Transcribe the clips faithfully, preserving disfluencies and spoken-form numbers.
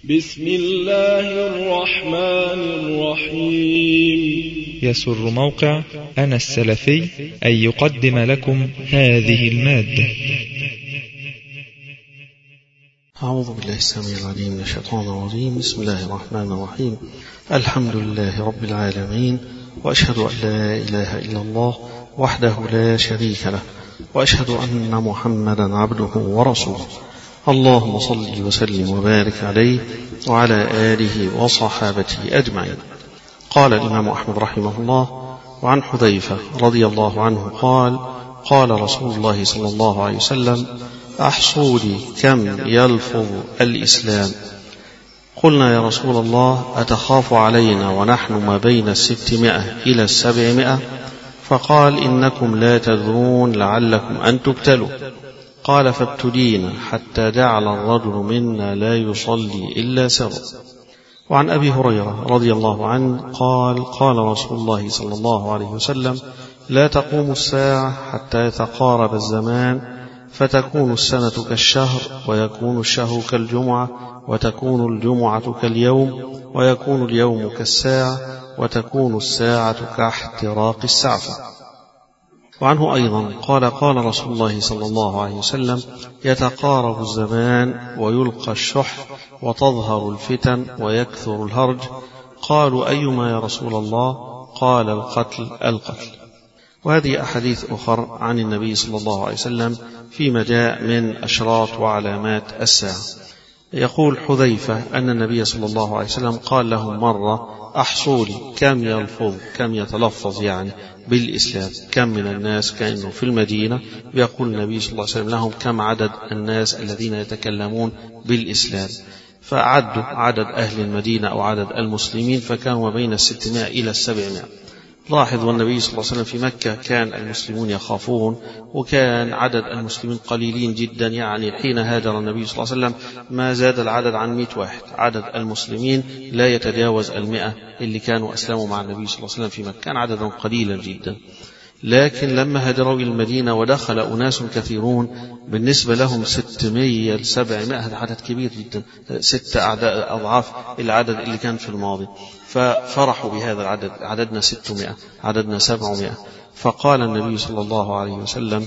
بسم الله الرحمن الرحيم. يسر موقع أنا السلفي أن يقدم لكم هذه المادة. أعوذ بالله السميع العليم من الشيطان الرجيم. بسم الله الرحمن الرحيم. الحمد لله رب العالمين، وأشهد أن لا إله إلا الله وحده لا شريك له، وأشهد أن محمدا عبده ورسوله. اللهم صل وسلم وبارك عليه وعلى آله وصحابته أجمعين. قال الإمام أحمد رحمه الله: وعن حذيفة رضي الله عنه قال: قال رسول الله صلى الله عليه وسلم: أحصوا لي كم يلفظ الإسلام. قلنا يا رسول الله: أتخاف علينا ونحن ما بين الستمائة إلى السبعمائة؟ فقال: إنكم لا تدرون لعلكم أن تبتلوا. قال: فابتلينا حتى جعل الرجل منا لا يصلي إلا سر. وعن أبي هريرة رضي الله عنه قال: قال رسول الله صلى الله عليه وسلم: لا تقوم الساعة حتى يتقارب الزمان، فتكون السنة كالشهر، ويكون الشهر كالجمعة، وتكون الجمعة كاليوم، ويكون اليوم كالساعة، وتكون الساعة كاحتراق السعفة. وعنه أيضا قال: قال رسول الله صلى الله عليه وسلم: يتقارب الزمان ويلقى الشح وتظهر الفتن ويكثر الهرج. قالوا: أيما يا رسول الله؟ قال: القتل القتل. وهذه أحاديث أخرى عن النبي صلى الله عليه وسلم فيما جاء من أشراط وعلامات الساعة. يقول حذيفة أن النبي صلى الله عليه وسلم قال لهم مرة: أحصوا لي كم يلفظ، كم يتلفظ يعني بالإسلام، كم من الناس. كأنه في المدينة يقول النبي صلى الله عليه وسلم لهم كم عدد الناس الذين يتكلمون بالإسلام. فأعدوا عدد أهل المدينة أو عدد المسلمين، فكانوا ما بين الستمائة إلى السبعمائة. لاحظ، والنبي صلى الله عليه وسلم في مكة كان المسلمون يخافون، وكان عدد المسلمين قليلين جدا. يعني حين هاجر النبي صلى الله عليه وسلم ما زاد العدد عن مئة واحد. عدد المسلمين لا يتجاوز المئة اللي كانوا أسلموا مع النبي صلى الله عليه وسلم في مكة، كان عددا قليلا جدا. لكن لما هاجروا إلى المدينة ودخل أناس كثيرون، بالنسبة لهم ستمائة لسبعمائة هذا عدد كبير جدا، ستة أضعاف العدد اللي كان في الماضي. ففرحوا بهذا العدد، عددنا ستمائة، عددنا سبعمائة. فقال النبي صلى الله عليه وسلم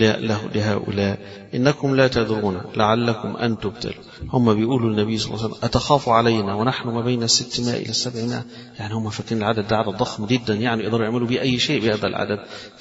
لهؤلاء: إنكم لا تدرون لعلكم أن تبتلوا. هم بيقولوا النبي صلى الله عليه وسلم: أتخافوا علينا ونحن ما بين الستمائة إلى السبعمائة؟ يعني هم فاكرين العدد ده عدد ضخم جدا، يعني يقدروا يعملوا به أي شيء بهذا العدد.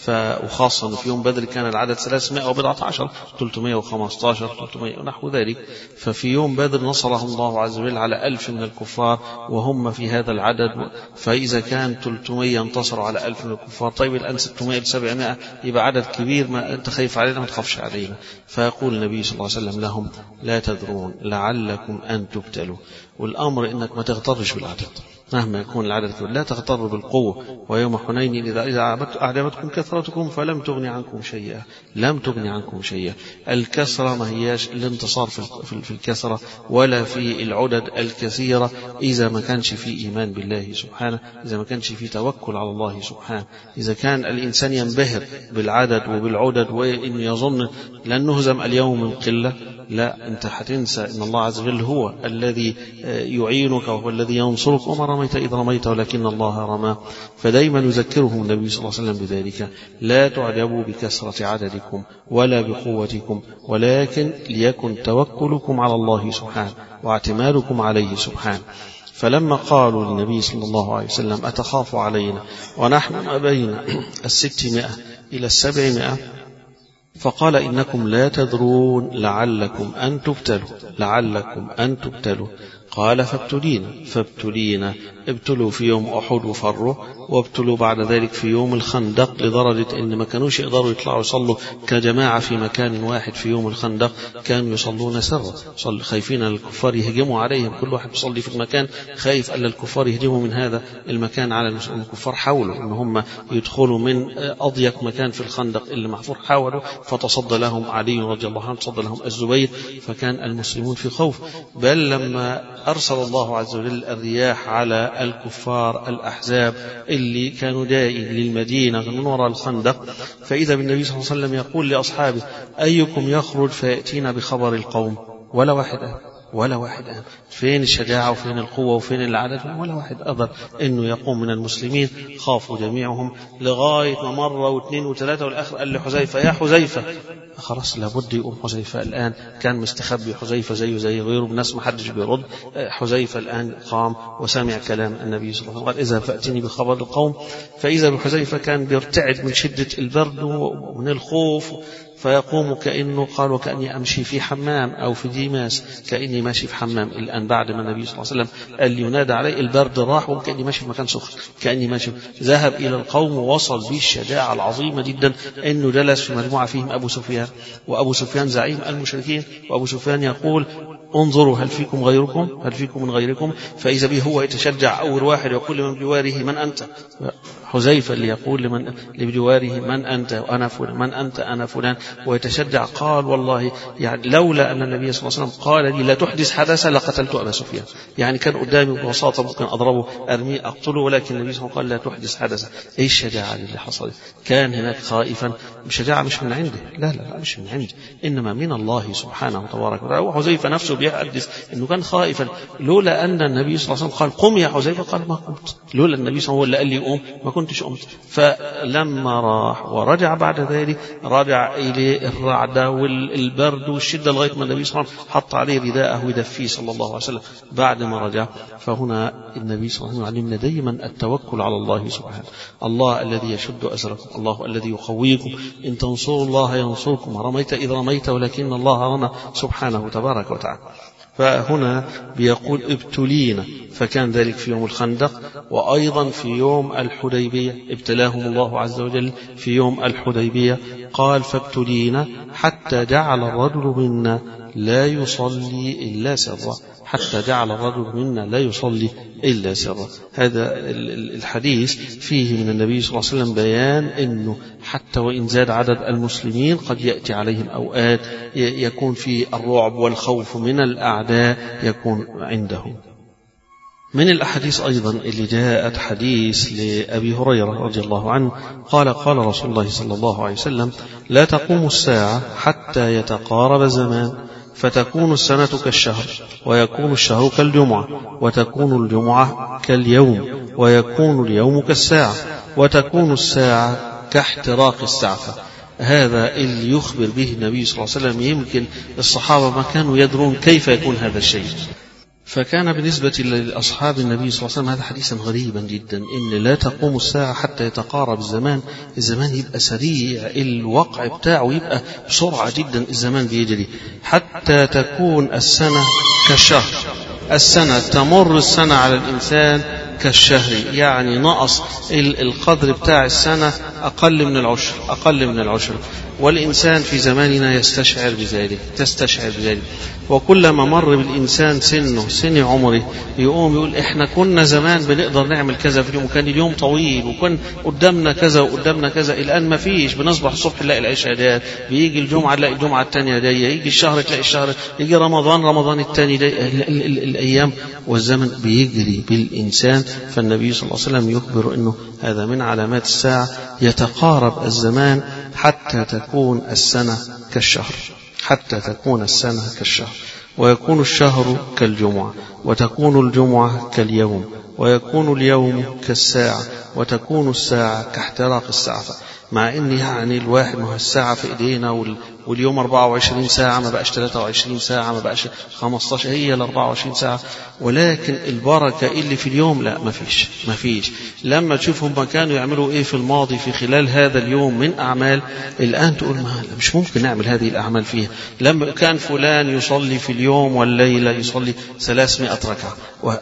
وخاصة في يوم بدر كان العدد ثلاثمائة وبضعة عشر، ثلاثمائة وخمسة عشر، ثلاثمائة ونحو ذلك. ففي يوم بدر نصرهم الله عز وجل على ألف من الكفار وهم في هذا العدد. فإذا كان ثلاثمائة انتصروا على ألف من الكفار، طيب الآن ستمائة لسبعمائة يبقى عدد كبير، ما أنت خايف علينا ما تخافش علينا. فيقول النبي صلى الله عليه وسلم لهم: لا تدرون لعلكم أن تبتلوا. والأمر إنك ما تغترش بالعدد مهما يكون العدد، لا تغتر بالقوة. ويوم حنين إذا أعجبتكم كثرتكم فلم تغني عنكم شيئا، لم تغني عنكم شيئا. الكثرة ما هياش الانتصار في الكثرة ولا في العدد الكثيرة، إذا ما كانش في إيمان بالله سبحانه، إذا ما كانش في توكل على الله سبحانه. إذا كان الإنسان ينبهر بالعدد وبالعدد وإن يظن لن نهزم اليوم من قلة، لا، أنت حتنسى إن الله عز وجل هو الذي يعينك وهو الذي ينصرك، وما رميت إذ رميت ولكن الله رمى. فدايما يذكرهم النبي صلى الله عليه وسلم بذلك: لا تعجبوا بكثرة عددكم ولا بقوتكم، ولكن ليكن توكلكم على الله سبحانه واعتمادكم عليه سبحانه. فلما قالوا للنبي صلى الله عليه وسلم: أتخاف علينا ونحن ما بين الستمائة إلى السبعمائة؟ فقال: إنكم لا تدرون لعلكم أن تبتلوا، لعلكم أن تبتلوا. قال: فابتلينا، فابتلينا. ابتلوا في يوم أحد وفروا، وابتلوا بعد ذلك في يوم الخندق، لدرجة أن ما كانوش يقدروا يطلعوا يصلوا كجماعة في مكان واحد. في يوم الخندق كانوا يصلون سرا، خايفين أن الكفار يهجموا عليهم، كل واحد يصلي في المكان خايف أن الكفار يهجموا من هذا المكان على المسلمين. الكفار حاولوا أن هم يدخلوا من أضيق مكان في الخندق اللي محفور، حاولوا، فتصدى لهم علي رضي الله عنه، تصدى لهم الزبير، فكان المسلمون في خوف. بل لما أرسل الله عز وجل الرياح على الكفار الأحزاب اللي كانوا دائين للمدينة من وراء الخندق، فإذا بالنبي صلى الله عليه وسلم يقول لأصحابه: أيكم يخرج فيأتينا بخبر القوم؟ ولا واحد ولا واحد قام. فين الشجاعة وفين القوة وفين العدد؟ ولا واحد قدر إنه يقوم من المسلمين. خافوا جميعهم لغاية ما مرة واثنين وثلاثة، والآخر قال لحذيفة يا حذيفة، خلاص لابد يقوم حذيفة الآن. كان مستخبي حذيفة زيه زي غيره الناس، ما حدش بيرد. حذيفة الآن قام وسمع كلام النبي صلى الله عليه وسلم، قال اذهب فأتني بخبر القوم. فإذا بحذيفة كان بيرتعد من شدة البرد ومن الخوف، فيقوم كأنه قال وكأني أمشي في حمام أو في ديماس، كأني ماشي في حمام. الآن بعد ما النبي صلى الله عليه وسلم قال لي ينادى عليه البرد راح، وكأني ماشي في مكان سخن، كأني ماشي. ذهب إلى القوم ووصل به الشجاعة العظيمة جدا أنه جلس في مجموعة فيهم أبو سفيان، وأبو سفيان زعيم المشركين، وأبو سفيان يقول انظروا هل فيكم غيركم، هل فيكم من غيركم. فإذا به هو يتشجع أول واحد يقول لمن بجواره من أنت؟ حذيفة اللي يقول لمن بجواره من أنت؟ وأنا فلان. من أنت؟ أنا فلان. ويتشجع. قال والله يعني لولا أن النبي صلى الله عليه وسلم قال لي لا تحدث حدثا لقتلت أبا سفيان، يعني كان قدامي ببساطة ممكن أضربه أرميه أقتله، ولكن النبي صلى الله عليه وسلم قال لا تحدث حدثا. إيه الشجاعة اللي حصلت؟ كان هناك خائفا، شجاعة مش من عنده، لا لا لا مش من عنده، إنما من الله سبحانه وتبارك وتعالى. وحذيفة نفسه بيحدث إنه كان خائفا، لولا أن النبي صلى الله عليه وسلم قال قم يا حذيفة، قال ما قمت. لولا النبي صلى الله عليه وسلم هو اللي قال لي قوم ما كنتش قمت. فلما راح ورجع بعد ذلك رجع إليه الرعدة والبرد والشدة لغاية ما النبي صلى الله عليه وسلم حط عليه رداءه ودفيه صلى الله عليه وسلم بعد ما رجع. فهنا النبي صلى الله عليه وسلم علمنا دائما التوكل على الله سبحانه. الله الذي يشد أزركم، الله الذي يقويكم، إن تنصروا الله ينصركم، رميت إذ رميت ولكن الله رمى سبحانه تبارك وتعالى. فهنا بيقول ابتلينا، فكان ذلك في يوم الخندق، وأيضا في يوم الحديبية ابتلاهم الله عز وجل في يوم الحديبية. قال فابتلينا حتى جعل الرجل منا لا يصلي إلا سرا، حتى جعل الرجل منا لا يصلي إلا سرا. هذا الحديث فيه من النبي صلى الله عليه وسلم بيان أنه حتى وإن زاد عدد المسلمين قد يأتي عليهم أوقات يكون في الرعب والخوف من الأعداء يكون عندهم. من الأحاديث أيضا اللي جاءت حديث لأبي هريرة رضي الله عنه قال قال رسول الله صلى الله عليه وسلم لا تقوم الساعة حتى يتقارب الزمان، فتكون السنة كالشهر، ويكون الشهر كالجمعة، وتكون الجمعة كاليوم، ويكون اليوم كالساعة، وتكون الساعة كاحتراق السعفة. هذا اللي يخبر به النبي صلى الله عليه وسلم. يمكن الصحابة ما كانوا يدرون كيف يكون هذا الشيء، فكان بالنسبة لأصحاب النبي صلى الله عليه وسلم هذا حديثا غريبا جدا، إن لا تقوم الساعة حتى يتقارب الزمان. الزمان يبقى سريع، الوقع بتاعه يبقى بسرعة جدا، الزمان بيجري. حتى تكون السنة كالشهر، السنة تمر السنة على الإنسان كالشهر، يعني نقص القدر بتاع السنة أقل من العشر، أقل من العشر. والإنسان في زماننا يستشعر بذلك، تستشعر بذلك. وكلما مر بالإنسان سنه سن عمره يقوم يقول إحنا كنا زمان بنقدر نعمل كذا في اليوم، وكان اليوم طويل، وكان قدامنا كذا وقدامنا كذا. الآن ما فيش، بنصبح الصبح نلاقي العشاء ده، بيجي الجمعة نلاقي الجمعة الثانية ده، يجي الشهر تلاقي الشهر، يجي رمضان رمضان الثاني ده. الأيام والزمن بيجري بالإنسان. فالنبي صلى الله عليه وسلم يخبر أنه هذا من علامات الساعة، يتقارب الزمان حتى تكون السنة كالشهر، حتى تكون السنة كالشهر، ويكون الشهر كالجمعة، وتكون الجمعة كاليوم، ويكون اليوم كالساعة، وتكون الساعة كاحتراق السعفة. مع ان يعني الواحد ما هو الساعة في ايدينا، واليوم أربعة وعشرين ساعة، ما بقاش ثلاثة وعشرين ساعة، ما بقاش خمسة عشر، هي ال أربعة وعشرين ساعة. ولكن البركة اللي في اليوم لا، ما فيش ما فيش. لما تشوفهم ما كانوا يعملوا ايه في الماضي في خلال هذا اليوم من اعمال، الان تقول ما مش ممكن نعمل هذه الاعمال فيها. لما كان فلان يصلي في اليوم والليلة يصلي ثلاثمائة ركعة،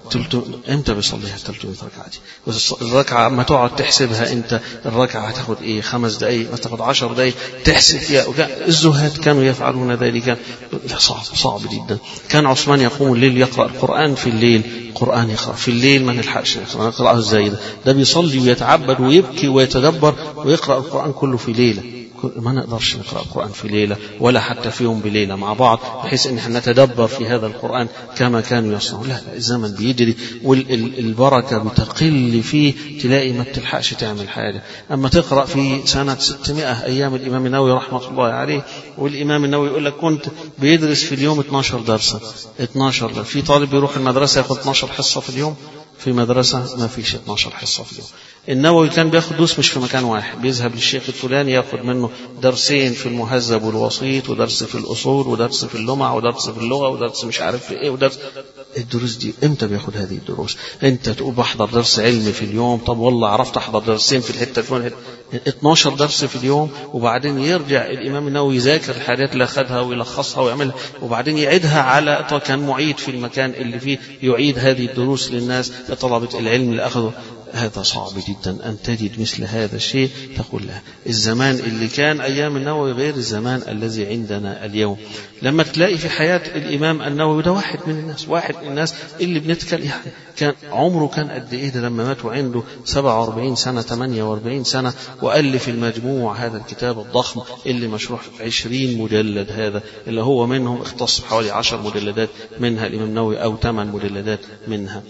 امتى بيصليها ثلاثمائة ركعة دي؟ الركعة ما تقعد تحسبها انت، الركعة هتاخد ايه، خمس دقايق، ما تاخد عشر دقايق تحسب فيها. الزهاد كانوا يفعلون ذلك، صعب صعب جدا. كان عثمان يقوم الليل يقرأ القرآن في الليل، قرآن يقرأ في الليل ما نلحقش يقرأه ازاي؟ ده ده بيصلي ويتعبد ويبكي ويتدبر ويقرأ القرآن كله في ليلة، ما نقدرش نقرأ القرآن في ليلة ولا حتى في يوم بليلة مع بعض بحيث ان احنا نتدبر في هذا القرآن كما كانوا يصنعون. لا، الزمن بيجري والبركة بتقل فيه، تلاقي ما بتلحقش تعمل حاجة. اما تقرأ في سنة ستمائة ايام الامام النووي رحمة الله عليه، والامام النووي يقول لك كنت بيدرس في اليوم اتناشر درسا. اتناشر درس. في طالب بيروح المدرسة ياخد اتناشر حصة في اليوم؟ في مدرسة ما فيش اتناشر حصة في اليوم. النووي كان بياخد دروس مش في مكان واحد، بيذهب للشيخ الفلاني ياخد منه درسين في المهذب والوسيط، ودرس في الأصول، ودرس في اللمع، ودرس في اللغة، ودرس مش عارف في ايه، ودرس. الدروس دي امتى بياخد هذه الدروس؟ انت تقول بحضر درس علمي في اليوم، طب والله عرفت احضر درسين في الحتة الفلانية، اتناشر درس في اليوم. وبعدين يرجع الإمام النووي يذاكر الحاجات اللي أخذها ويلخصها ويعملها، وبعدين يعيدها على، كان معيد في المكان اللي فيه يعيد هذه الدروس للناس لطلبة العلم اللي أخذوا. هذا صعب جدا أن تجد مثل هذا الشيء. تقول له الزمان اللي كان أيام النووي غير الزمان الذي عندنا اليوم. لما تلاقي في حياة الإمام النووي، ده واحد من الناس واحد من الناس اللي بنتكلم يعني كان عمره كان قد إيه ده لما مات وعنده سبعة وأربعين سنة ثمانية وأربعين سنة، وألف المجموع هذا الكتاب الضخم اللي مشروح في عشرين مجلد، هذا اللي هو منهم اختص حوالي عشر مجلدات منها الإمام النووي أو ثمان مجلدات منها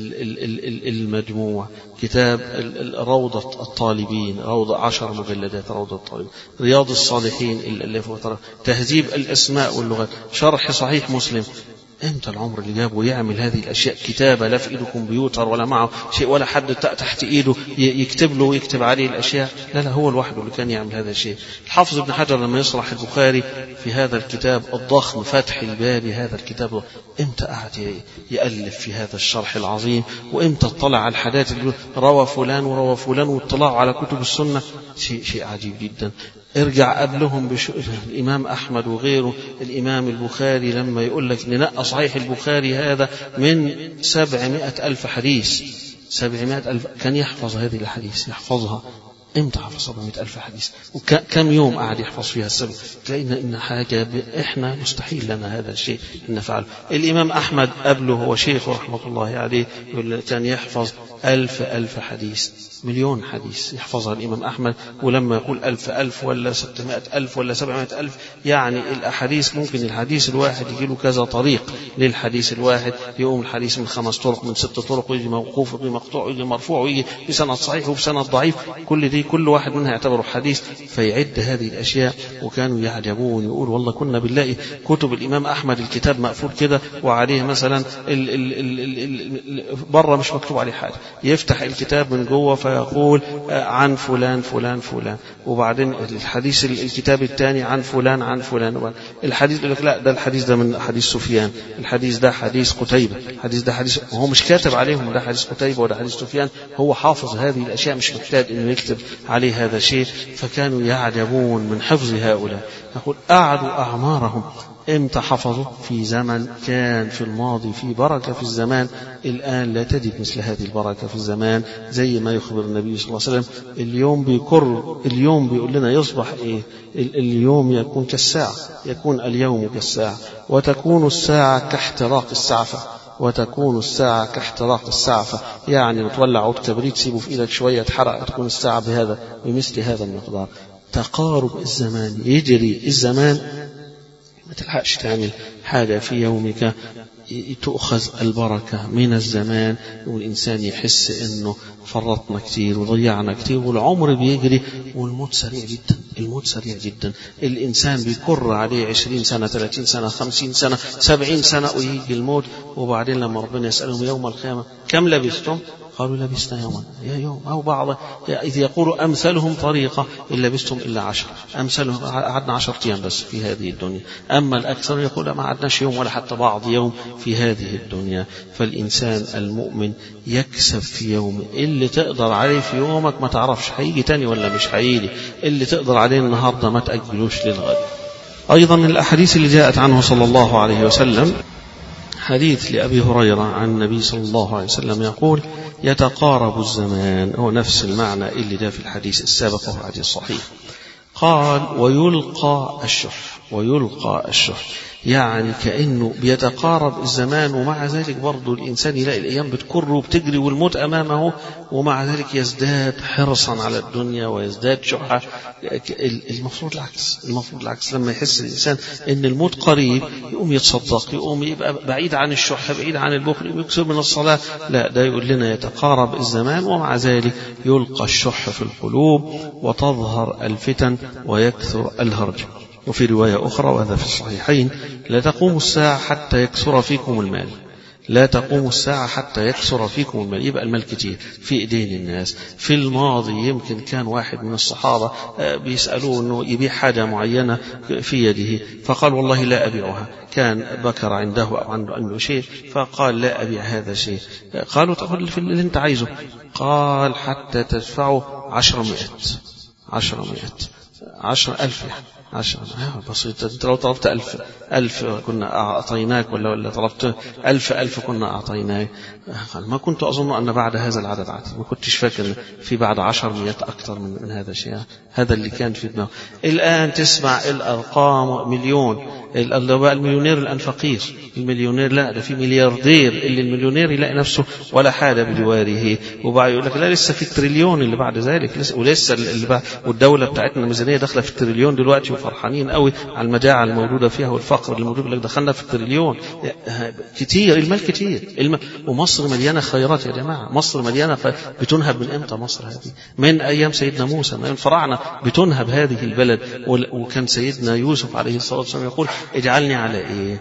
المجموع. كتاب روضة الطالبين، روضة عشر مجلدات روضة الطالبين. رياض الصالحين اللي فيه تهذيب الأسماء واللغات. شرح صحيح مسلم. امتى العمر اللي جابه يعمل هذه الاشياء؟ كتابه لا في ايده كمبيوتر ولا معه شيء ولا حد تحت ايده يكتب له ويكتب عليه الاشياء. لا لا، هو لوحده اللي كان يعمل هذا الشيء. الحافظ ابن حجر لما يشرح البخاري في هذا الكتاب الضخم فتح الباري، هذا الكتاب امتى قعد يالف في هذا الشرح العظيم؟ وامتى اطلع على الحاجات اللي روى فلان وروى فلان، واطلاعه على كتب السنه شيء شيء عجيب جدا. ارجع قبلهم بش... الإمام أحمد وغيره، الإمام البخاري لما يقول لك ننقى صحيح البخاري هذا من سبعمائة ألف حديث، سبعمائة ألف كان يحفظ هذه الحديث، يحفظها. امتى حفظ سبعمائة ألف حديث؟ وكم يوم قاعد يحفظ فيها السبع؟ تلاقينا إن حاجة ب... إحنا مستحيل لنا هذا الشيء أن نفعله. الإمام أحمد قبله هو شيخ رحمة الله عليه يقول كان يحفظ ألف ألف حديث، مليون حديث يحفظها الإمام أحمد. ولما يقول ألف ألف ولا ستمائة ألف ولا سبعمائة ألف، يعني الأحاديث ممكن الحديث الواحد يجي له كذا طريق للحديث الواحد، يقوم الحديث من خمس طرق من ست طرق، ويجي موقوف ويجي مقطوع ويجي مرفوع ويجي بسند صحيح وبسند ضعيف، كل دي كل واحد منها يعتبره حديث. فيعد هذه الأشياء. وكانوا يعجبون يقول والله كنا بالله كتب الإمام أحمد الكتاب مقفول كده وعليه مثلا ال ال ال ال ال بره مش مكتوب عليه حاجة، يفتح الكتاب من جوه فيقول عن فلان فلان فلان، وبعدين الحديث الكتاب الثاني عن فلان عن فلان. الحديث يقول لك لا ده الحديث ده من حديث سفيان، الحديث ده حديث قتيبة، الحديث ده حديث، وهو مش كاتب عليهم ده حديث قتيبة وده حديث سفيان، هو حافظ هذه الأشياء مش محتاج إنه يكتب عليه هذا الشيء. فكانوا يعجبون من حفظ هؤلاء. يقول قعدوا أعمارهم. امتى حفظوا؟ في زمن كان في الماضي في بركة في الزمان، الآن لا تجد مثل هذه البركة في الزمان. زي ما يخبر النبي صلى الله عليه وسلم اليوم بيكر، اليوم بيقول لنا يصبح إيه؟ اليوم يكون كالساعة، يكون اليوم كالساعة، وتكون الساعة كاحتراق السعفة، وتكون الساعة كاحتراق السعفة، يعني تولع عود كبريت تسيبه في إيدك شوية تحرق، تكون الساعة بهذا بمثل هذا المقدار. تقارب الزمان، يجري الزمان ما تلحقش تعمل حاجة في يومك، تؤخذ البركة من الزمان، والإنسان يحس إنه فرطنا كتير وضيعنا كتير، والعمر بيجري والموت سريع جدا، الموت سريع جدا. الإنسان بيكر عليه عشرين سنة ثلاثين سنة خمسين سنة سبعين سنة ويجي الموت. وبعدين لما ربنا يسألهم يوم القيامة كم لبثتم؟ قالوا لبثنا يوما يا يوم أو بعض، إذ يقول أمثلهم طريقة إن لبثتم إلا عشر، أمثلهم قعدنا عشر أيام بس في هذه الدنيا. أما الأكثر يقول ما عدناش يوم ولا حتى بعض يوم في هذه الدنيا. فالإنسان المؤمن يكسب في يومه، اللي تقدر عليه في يومك ما تعرفش هيجي تاني ولا مش هيجي، اللي تقدر عليه النهاردة ما تأجلوش للغد. أيضا من الأحاديث اللي جاءت عنه صلى الله عليه وسلم حديث لأبي هريرة عن النبي صلى الله عليه وسلم يقول يتقارب الزمان، هو نفس المعنى اللي جاء في الحديث السابق وهو حديث صحيح. قال ويلقى الشح، ويلقى الشح يعني كأنه بيتقارب الزمان، ومع ذلك برضه الإنسان يلاقي الأيام بتكر وبتجري والموت أمامه، ومع ذلك يزداد حرصا على الدنيا ويزداد شحة. المفروض العكس، المفروض العكس. لما يحس الإنسان أن الموت قريب يقوم يتصدق، يقوم يبقى بعيد عن الشح، بعيد عن البخل، يكثر من الصلاة. لا، ده يقول لنا يتقارب الزمان ومع ذلك يلقى الشح في القلوب وتظهر الفتن ويكثر الهرج. وفي رواية أخرى وهذا في الصحيحين: لا تقوم الساعة حتى يكثر فيكم المال. لا تقوم الساعة حتى يكثر فيكم المال. يبقى المال كتير في إيدين الناس. في الماضي يمكن كان واحد من الصحابة بيسألوه أنه يبيع حاجة معينة في يده، فقال والله لا أبيعها. كان بكر عنده أو عنده شيء، فقال لا أبيع هذا شيء. قالوا تقول في اللي أنت عايزه. قال حتى تدفعه عشر مئات عشر مئات عشر ألف يعني عشر بسيط. أنت لو طلبت ألف ألف كنا أعطيناك، ولا ولا طلبت ألف ألف كنا أعطيناك. قال ما كنت أظن أن بعد هذا العدد عدد، ما كنتش فاكر في بعد عشر مئات أكثر من, من هذا الشيء. هذا اللي كان في دماغه. الآن تسمع الأرقام مليون. المليونير الآن فقير، المليونير لا، ده في ملياردير. اللي المليونير يلاقي نفسه ولا حاجة بجواره، وبعد يقول لك لا لسه في التريليون اللي بعد ذلك، لسه ولسه اللي بعد. والدولة بتاعتنا الميزانية داخلة في التريليون دلوقتي، وفرحانين قوي على المجاعة الموجودة فيها والفقر الموجود. لك دخلنا في التريليون كتير، المال كتير. الم... ومصر مليانة خيرات يا جماعة. مصر مليانة خ... بتنهب من امتى مصر هذه؟ من أيام سيدنا موسى، من الفراعنة بتنهب هذه البلد. وكان سيدنا يوسف عليه الصلاة والسلام يقول اجعلني على ايه؟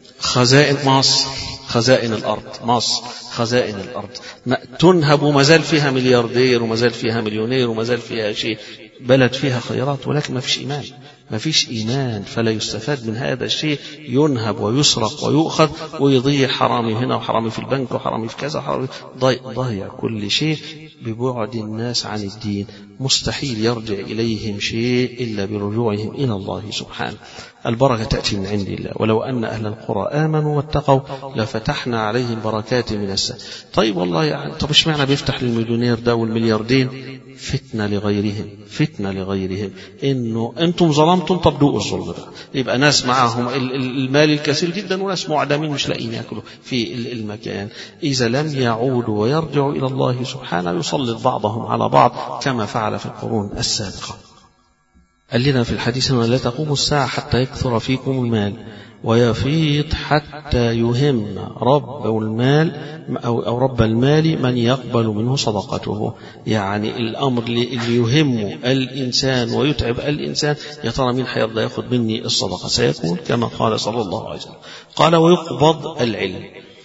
خزائن مصر، خزائن الأرض. مصر خزائن الأرض تنهب، وما زال فيها ملياردير، وما زال فيها مليونير، وما زال فيها شيء. بلد فيها خيرات، ولكن ما فيش إيمان، ما فيش إيمان، فلا يستفاد من هذا الشيء. ينهب ويسرق ويؤخذ ويضيع، حرامي هنا وحرامي في البنك وحرامي في كذا وحرامي ضيع, ضيع كل شيء ببعد الناس عن الدين. مستحيل يرجع إليهم شيء إلا برجوعهم إلى الله سبحانه. البركة تأتي من عند الله. ولو أن أهل القرى آمنوا واتقوا لفتحنا عليهم بركات من السماء. طيب والله يعني، طب ايش معنى بيفتح للمليونير ده والملياردين؟ فتنة لغيرهم، فتنة لغيرهم. إنه أنتم ظلمتم، طب دوقوا الظلم بقى. يبقى ناس معهم المال الكثير جدا، وناس معدمين مش لاقيين يأكلوا في المكان. إذا لم يعودوا ويرجعوا إلى الله سبحانه يسلط بعضهم على بعض كما فعل في القرون السابقة. قال لنا في الحديث أنه لا تقوم الساعة حتى يكثر فيكم المال ويفيض حتى يهم رب المال أو رب المال من يقبل منه صدقته. يعني الأمر اللي يهم الإنسان ويتعب الإنسان، يا ترى مين حيرضى يأخذ مني الصدقة؟ سيكون كما قال صلى الله عليه وسلم. قال ويقبض العلم،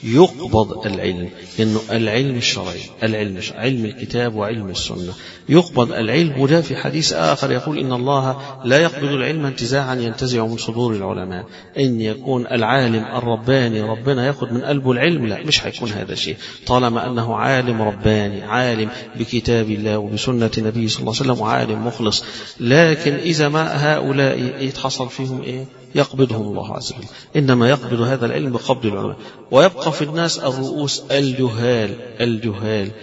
يقبض العلم، إنه العلم الشرعي، العلم الشرعي، علم الكتاب وعلم السنة. يقبض العلم. وده في حديث آخر يقول إن الله لا يقبض العلم انتزاعا ينتزع من صدور العلماء. إن يكون العالم الرباني ربنا يأخذ من قلبه العلم، لا، مش هيكون هذا الشيء طالما أنه عالم رباني، عالم بكتاب الله وبسنة النبي صلى الله عليه وسلم، وعالم مخلص. لكن إذا ما هؤلاء يتحصل فيهم إيه؟ يقبضهم الله عز وجل. إنما يقبض هذا العلم بقبض العلماء. ويبقى في الناس الرؤوس الجهال. الجهال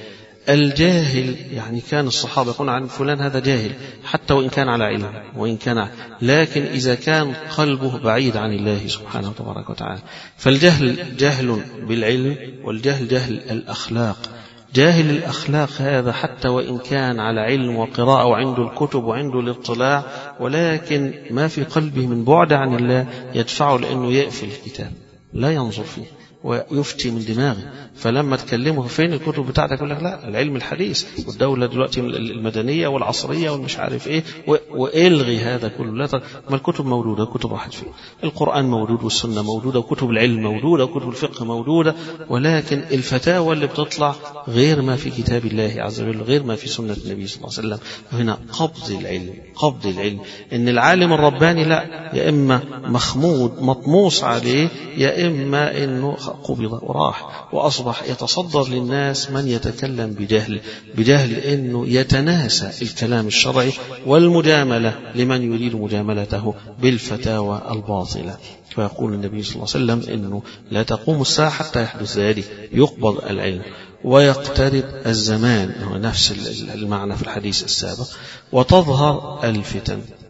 الجاهل يعني كان الصحابة يقولون عن فلان هذا جاهل، حتى وإن كان على علم، وإن كان، لكن إذا كان قلبه بعيد عن الله سبحانه وتبارك وتعالى. فالجهل جهل بالعلم، والجهل جهل الأخلاق. جاهل الأخلاق هذا حتى وإن كان على علم وقراءة وعنده الكتب وعنده الاطلاع، ولكن ما في قلبه من بعد عن الله يدفعه لأنه يقفل الكتاب، لا ينظر فيه ويفتي من دماغه. فلما تكلمه فين الكتب بتاعتك يقول لك لا، العلم الحديث والدولة دلوقتي المدنية والعصرية والمش عارف ايه، والغي هذا كله. لا، ما الكتب موجودة، الكتب راحت فين؟ القرآن موجود والسنة موجودة وكتب العلم موجودة وكتب الفقه موجودة، ولكن الفتاوى اللي بتطلع غير ما في كتاب الله عز وجل، غير ما في سنة النبي صلى الله عليه وسلم. هنا قبض العلم، قبض العلم. ان العالم الرباني لا، يا اما مخمود مطموس عليه، يا اما انه قبض وراح وأصبح يتصدر للناس من يتكلم بجهل، بجهل إنه يتناسى الكلام الشرعي والمجاملة لمن يريد مجاملته بالفتاوى الباطلة. فيقول النبي صلى الله عليه وسلم إنه لا تقوم الساعة حتى يحدث ذلك، يقبض العلم ويقترب الزمان، هو نفس المعنى في الحديث السابق، وتظهر الفتن.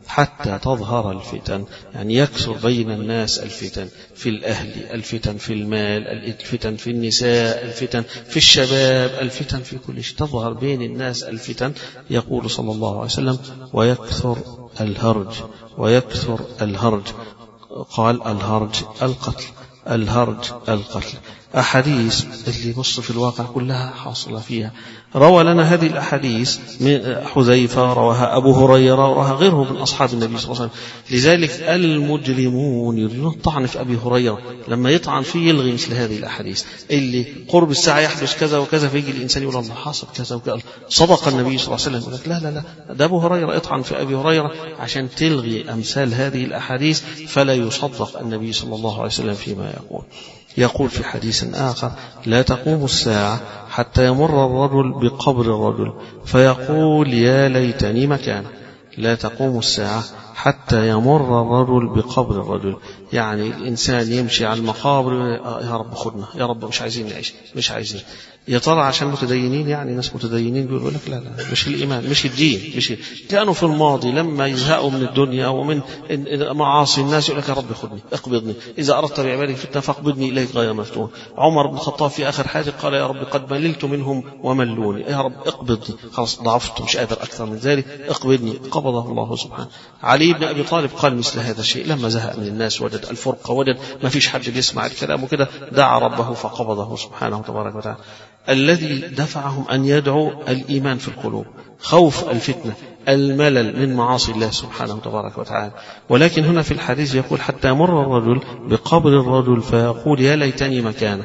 حتى تظهر الفتن، يعني يكثر بين الناس الفتن في الأهل، الفتن في المال، الفتن في النساء، الفتن في الشباب، الفتن في كل شيء، تظهر بين الناس الفتن. يقول صلى الله عليه وسلم ويكثر الهرج، ويكثر الهرج، قال الهرج القتل، الهرج القتل. أحاديث اللي بص في الواقع كلها حاصلة فيها. روى لنا هذه الأحاديث من حذيفة، رواها أبو هريرة، رواها غيره من أصحاب النبي صلى الله عليه وسلم. لذلك المجرمون يريدون الطعن في أبي هريرة، لما يطعن فيه يلغي مثل هذه الأحاديث اللي قرب الساعة يحدث كذا وكذا، فيجي الإنسان يقول الله حاصل كذا وكذا، صدق النبي صلى الله عليه وسلم. يقول لك لا لا لا، ده أبو هريرة، اطعن في أبي هريرة عشان تلغي أمثال هذه الأحاديث، فلا يصدق النبي صلى الله عليه وسلم فيما يقول. يقول في حديث آخر لا تقوم الساعة حتى يمر الرجل بقبر الرجل فيقول يا ليتني مكانه. لا تقوم الساعة حتى يمر الرجل بقبر الرجل، يعني الإنسان يمشي على المقابر، يا رب خدنا، يا رب مش عايزين نعيش، مش عايزين. يا ترى عشان متدينين؟ يعني ناس متدينين بيقولوا لك لا لا، مش الإيمان، مش الدين، مش كانوا في الماضي لما يزهقوا من الدنيا ومن معاصي الناس يقول لك يا رب خدني، اقبضني، إذا أردت بعبادك فتنة فاقبضني إليك غير مفتون. عمر بن الخطاب في آخر حياته قال يا رب قد مللت منهم وملوني، يا رب اقبضني، خلاص ضعفت مش قادر أكثر من ذلك، اقبضني، قبضه الله سبحانه. علي بن أبي طالب قال مثل هذا الشيء لما زهق من الناس، وجد الفرقة، وجد ما فيش حد بيسمع الكلام وكده، دعا ربه فقبضه سبحانه تبارك وتعالى. الذي دفعهم أن يدعوا الإيمان في القلوب، خوف الفتنة، الملل من معاصي الله سبحانه تبارك وتعالى. ولكن هنا في الحديث يقول حتى يمر الرجل بقبر الرجل فيقول يا ليتني مكانه.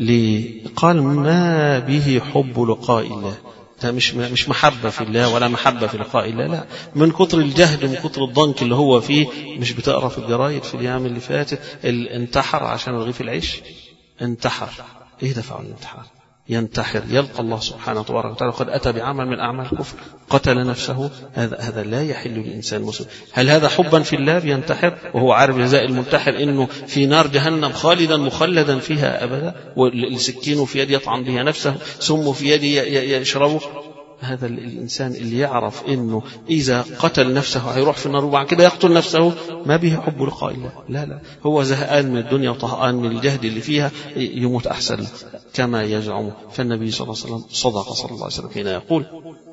قال ما به حب لقاء الله، مش مش محبة في الله ولا محبة في لقاء الله، لا، من كتر الجهد ومن كتر الضنك اللي هو فيه. مش بتقرأ في الجرايد في الأيام اللي فاتت انتحر عشان رغيف العيش؟ انتحر. ايه دفعه الانتحار؟ ينتحر، يلقى الله سبحانه وتعالى قد أتى بعمل من أعمال الكفر، قتل نفسه. هذا هذا لا يحل للإنسان المسلم. هل هذا حبا في الله بينتحر وهو عارف جزاء المنتحر إنه في نار جهنم خالدا مخلدا فيها أبدا، والسكين في يد يطعن بها نفسه، سم في يد يشربه؟ هذا الإنسان اللي يعرف إنه إذا قتل نفسه هيروح في النار وبعد كده يقتل نفسه، ما به حب لقاء الله. لا لا، هو زهقان من الدنيا وطهقان من الجهد اللي فيها، يموت أحسن كما يزعم. فالنبي صلى الله عليه وسلم صدق صلى الله عليه وسلم حين يقول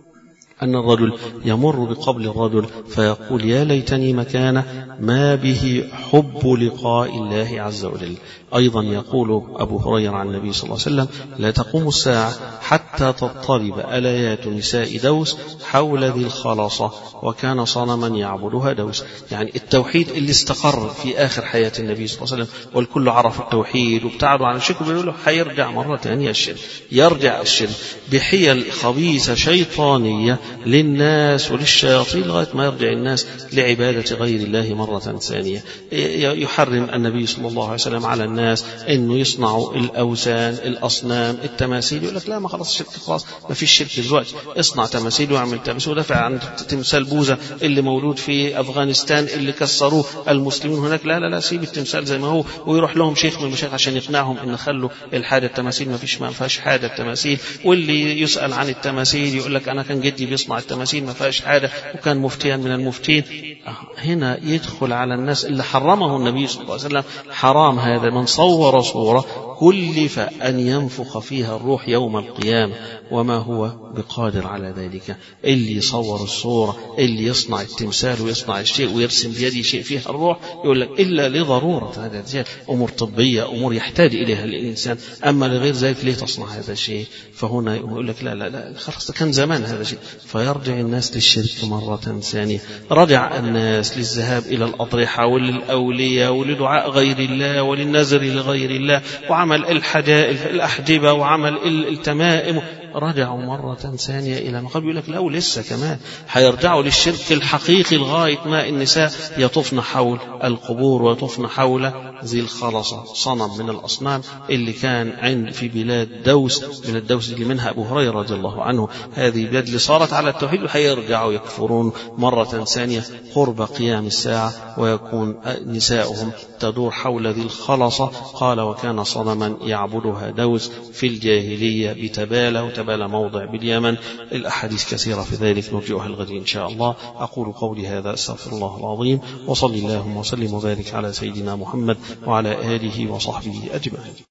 أن الرجل يمر بقبر الرجل فيقول يا ليتني مكانه، ما به حب لقاء الله عز وجل. أيضا يقول أبو هريرة عن النبي صلى الله عليه وسلم لا تقوم الساعة حتى تضطرب أليات نساء دوس حول ذي الخلاصة وكان صنما يعبدها دوس. يعني التوحيد اللي استقر في آخر حياة النبي صلى الله عليه وسلم والكل عرف التوحيد وابتعدوا عن الشرك، بيقولوا حيرجع مرة ثانية الشرك، يرجع الشرك بحيل خبيثة شيطانية للناس وللشياطين لغاية ما يرجع الناس لعبادة غير الله مرة ثانية. يحرم النبي صلى الله عليه وسلم على الناس انه يصنعوا الاوثان، الاصنام، التماثيل. يقول لك لا، ما خلاص الشرك خلاص، ما فيش شرك دلوقتي، اصنع تماثيل واعمل تماثيل. ودافع عن تمثال بوذا اللي مولود في افغانستان اللي كسروه المسلمين هناك، لا لا لا، سيب التمثال زي ما هو، ويروح لهم شيخ من المشايخ عشان يقنعهم ان خلوا الحاجه التماثيل، ما فيش ما فيهاش حاجه التماثيل. واللي يسال عن التماثيل يقول لك انا كان جدي بيصنع التماثيل ما فيهاش حاجه، وكان مفتيا من المفتين. هنا يدخل على الناس اللي حرمه النبي صلى الله عليه وسلم حرام هذا. من صور صورة كلف أن ينفخ فيها الروح يوم القيامة وما هو بقادر على ذلك. اللي يصور الصورة، اللي يصنع التمثال ويصنع الشيء ويرسم بيده شيء فيها الروح، يقول لك إلا لضرورة، هذا أمور طبية، أمور يحتاج إليها الإنسان، أما لغير ذلك ليه تصنع هذا الشيء؟ فهنا يقول لك لا لا لا، خلاص كان زمان هذا الشيء. فيرجع الناس للشرك مرة ثانية، رجع الناس للذهاب إلى الأضرحة وللأولياء ولدعاء غير الله وللنذر لغير الله، وعمل الحدائق الأحجبة وعمل التمائم. رجعوا مرة ثانية إلى ما قبل. يقول لك لا، ولسه كمان هيرجعوا للشرك الحقيقي لغاية ما النساء يطفن حول القبور ويطفن حول ذي الخلصة، صنم من الأصنام اللي كان عند في بلاد دوس، بلاد دوس اللي منها أبو هريرة رضي الله عنه. هذه بلاد اللي صارت على التوحيد، وهيرجعوا يكفرون مرة ثانية قرب قيام الساعة، ويكون نساؤهم تدور حول ذي الخلصة. قال وكان صنما يعبدها دوس في الجاهلية بتبالة، وتبالة موضع باليمن. الأحاديث كثيرة في ذلك، نرجئها الغد إن شاء الله. أقول قولي هذا، أستغفر الله العظيم، وصلي اللهم وسلم وبارك على سيدنا محمد وعلى آله وصحبه أجمعين.